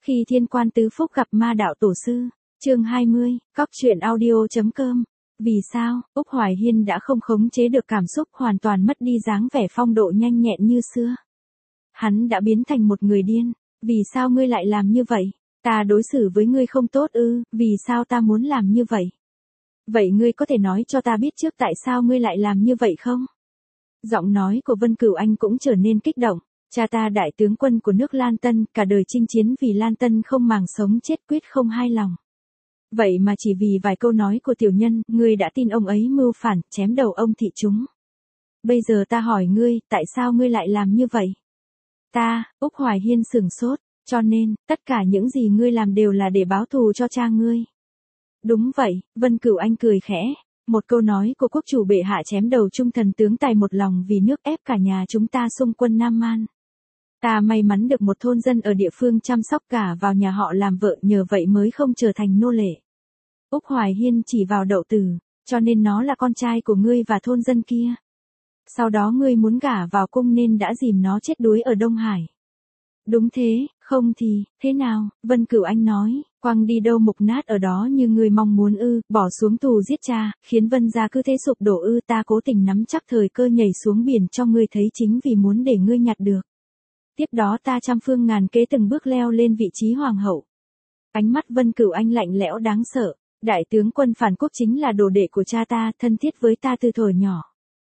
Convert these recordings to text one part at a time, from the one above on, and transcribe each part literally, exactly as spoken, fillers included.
Khi thiên quan tứ phúc gặp ma đạo tổ sư, chương hai mươi, cóc truyện audio.com. Vì sao, Úc Hoài Hiên đã không khống chế được cảm xúc, hoàn toàn mất đi dáng vẻ phong độ nhanh nhẹn như xưa. Hắn đã biến thành một người điên. Vì sao ngươi lại làm như vậy? Ta đối xử với ngươi không tốt ư, vì sao ta muốn làm như vậy? Vậy ngươi có thể nói cho ta biết trước tại sao ngươi lại làm như vậy không? Giọng nói của Vân Cửu Anh cũng trở nên kích động. Cha ta đại tướng quân của nước Lan Tân, cả đời chinh chiến vì Lan Tân không màng sống chết, quyết không hai lòng. Vậy mà chỉ vì vài câu nói của tiểu nhân, ngươi đã tin ông ấy mưu phản, chém đầu ông thị chúng. Bây giờ ta hỏi ngươi, tại sao ngươi lại làm như vậy? Ta, Úc Hoài Hiên sửng sốt, cho nên, tất cả những gì ngươi làm đều là để báo thù cho cha ngươi. Đúng vậy, Vân Cửu Anh cười khẽ. Một câu nói của quốc chủ bệ hạ chém đầu trung thần tướng tài một lòng vì nước, ép cả nhà chúng ta xung quân Nam Man. Ta may mắn được một thôn dân ở địa phương chăm sóc cả vào nhà họ làm vợ, nhờ vậy mới không trở thành nô lệ. Úc Hoài Hiên chỉ vào Đậu Tử, cho nên nó là con trai của ngươi và thôn dân kia. Sau đó ngươi muốn gả vào cung nên đã dìm nó chết đuối ở Đông Hải. Đúng thế, không thì, thế nào? Vân Cửu Anh nói, quăng đi đâu mục nát ở đó như ngươi mong muốn ư, bỏ xuống tù giết cha, khiến Vân gia cứ thế sụp đổ ư, ta cố tình nắm chắc thời cơ nhảy xuống biển cho ngươi thấy chính vì muốn để ngươi nhặt được. Tiếp đó ta trăm phương ngàn kế từng bước leo lên vị trí hoàng hậu. Ánh mắt Vân Cửu Anh lạnh lẽo đáng sợ. Đại tướng quân phản quốc chính là đồ đệ của cha ta, thân thiết với ta từ thuở nhỏ.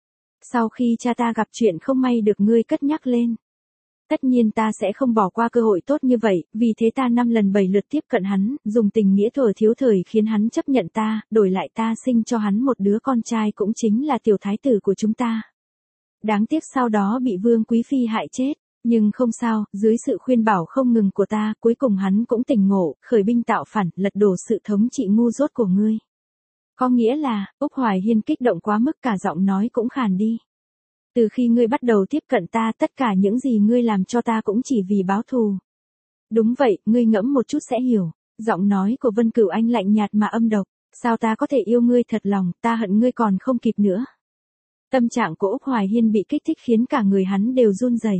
Sau khi cha ta gặp chuyện không may được ngươi cất nhắc lên. Tất nhiên ta sẽ không bỏ qua cơ hội tốt như vậy, vì thế ta năm lần bảy lượt tiếp cận hắn, dùng tình nghĩa thuở thiếu thời khiến hắn chấp nhận ta, đổi lại ta sinh cho hắn một đứa con trai cũng chính là tiểu thái tử của chúng ta. Đáng tiếc sau đó bị Vương Quý Phi hại chết. Nhưng không sao, dưới sự khuyên bảo không ngừng của ta, cuối cùng hắn cũng tỉnh ngộ, khởi binh tạo phản, lật đổ sự thống trị ngu dốt của ngươi. Có nghĩa là, Úc Hoài Hiên kích động quá mức cả giọng nói cũng khàn đi. Từ khi ngươi bắt đầu tiếp cận ta, tất cả những gì ngươi làm cho ta cũng chỉ vì báo thù. Đúng vậy, ngươi ngẫm một chút sẽ hiểu. Giọng nói của Vân Cửu Anh lạnh nhạt mà âm độc. Sao ta có thể yêu ngươi thật lòng, ta hận ngươi còn không kịp nữa. Tâm trạng của Úc Hoài Hiên bị kích thích khiến cả người hắn đều run rẩy.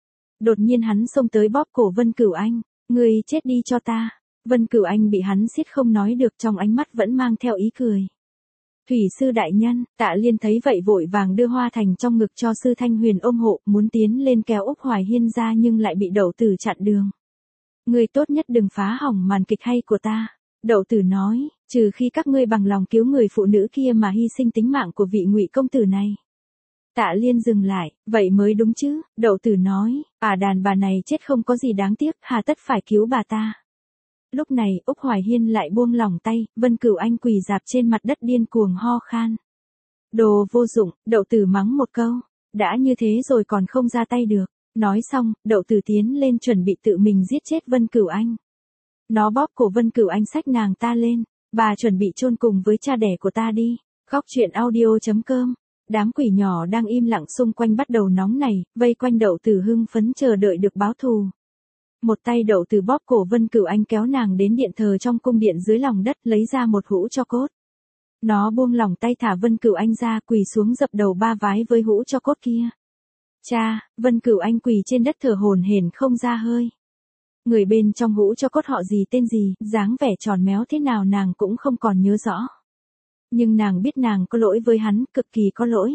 Đột nhiên hắn xông tới bóp cổ Vân Cửu Anh, ngươi chết đi cho ta. Vân Cửu Anh bị hắn siết không nói được, trong ánh mắt vẫn mang theo ý cười. Thủy sư đại nhân, Tạ Liên thấy vậy vội vàng đưa hoa thành trong ngực cho sư Thanh Huyền ôm hộ, muốn tiến lên kéo Úc Hoài Hiên ra nhưng lại bị Đậu Tử chặn đường. Ngươi tốt nhất đừng phá hỏng màn kịch hay của ta. Đậu Tử nói, trừ khi các ngươi bằng lòng cứu người phụ nữ kia mà hy sinh tính mạng của vị Ngụy công tử này. Tạ Liên dừng lại, vậy mới đúng chứ, Đậu Tử nói, à đàn bà này chết không có gì đáng tiếc, hà tất phải cứu bà ta. Lúc này, Úc Hoài Hiên lại buông lỏng tay, Vân Cửu Anh quỳ dạp trên mặt đất điên cuồng ho khan. Đồ vô dụng, Đậu Tử mắng một câu, đã như thế rồi còn không ra tay được. Nói xong, Đậu Tử tiến lên chuẩn bị tự mình giết chết Vân Cửu Anh. Nó bóp cổ Vân Cửu Anh xách nàng ta lên, bà chuẩn bị chôn cùng với cha đẻ của ta đi. Cóc truyện audio.com. Đám quỷ nhỏ đang im lặng xung quanh bắt đầu nóng nảy, vây quanh Đậu Tử hưng phấn chờ đợi được báo thù. Một tay Đậu Tử bóp cổ Vân Cửu Anh kéo nàng đến điện thờ trong cung điện dưới lòng đất, lấy ra một hũ tro cốt. Nó buông lỏng tay thả Vân Cửu Anh ra, quỳ xuống dập đầu ba vái với hũ tro cốt kia. Cha, Vân Cửu Anh quỳ trên đất thở hổn hển không ra hơi. Người bên trong hũ tro cốt họ gì tên gì, dáng vẻ tròn méo thế nào nàng cũng không còn nhớ rõ. Nhưng nàng biết nàng có lỗi với hắn, cực kỳ có lỗi.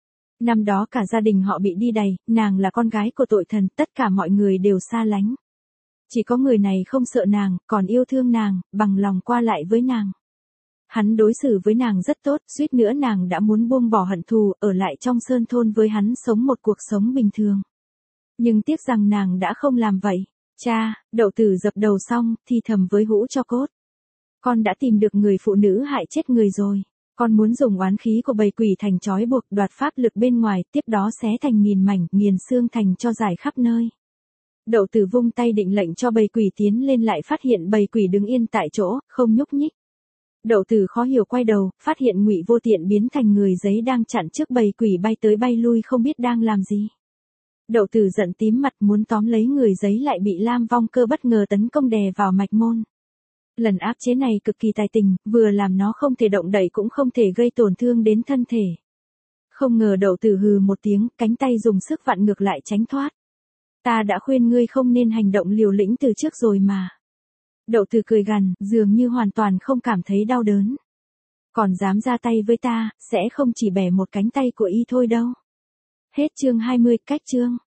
Năm đó cả gia đình họ bị đi đày, nàng là con gái của tội thần, tất cả mọi người đều xa lánh. Chỉ có người này không sợ nàng, còn yêu thương nàng, bằng lòng qua lại với nàng. Hắn đối xử với nàng rất tốt, suýt nữa nàng đã muốn buông bỏ hận thù, ở lại trong sơn thôn với hắn sống một cuộc sống bình thường. Nhưng tiếc rằng nàng đã không làm vậy. Cha, Đậu Tử dập đầu xong, thì thầm với hũ tro cốt. Con đã tìm được người phụ nữ hại chết người rồi. Con muốn dùng oán khí của bầy quỷ thành trói buộc, đoạt pháp lực bên ngoài, tiếp đó xé thành nghìn mảnh, nghiền xương thành cho rải khắp nơi. Đậu Tử vung tay định lệnh cho bầy quỷ tiến lên, lại phát hiện bầy quỷ đứng yên tại chỗ, không nhúc nhích. Đậu Tử khó hiểu quay đầu, phát hiện Ngụy Vô Tiện biến thành người giấy đang chặn trước bầy quỷ bay tới bay lui không biết đang làm gì. Đậu Tử giận tím mặt muốn tóm lấy người giấy, lại bị Lam Vong Cơ bất ngờ tấn công đè vào mạch môn. Lần áp chế này cực kỳ tài tình, vừa làm nó không thể động đậy cũng không thể gây tổn thương đến thân thể. Không ngờ Đậu Tử hừ một tiếng, cánh tay dùng sức vặn ngược lại tránh thoát. Ta đã khuyên ngươi không nên hành động liều lĩnh từ trước rồi mà. Đậu Từ cười gằn, dường như hoàn toàn không cảm thấy đau đớn. Còn dám ra tay với ta, sẽ không chỉ bẻ một cánh tay của y thôi đâu. Hết chương hai mươi, cách chương.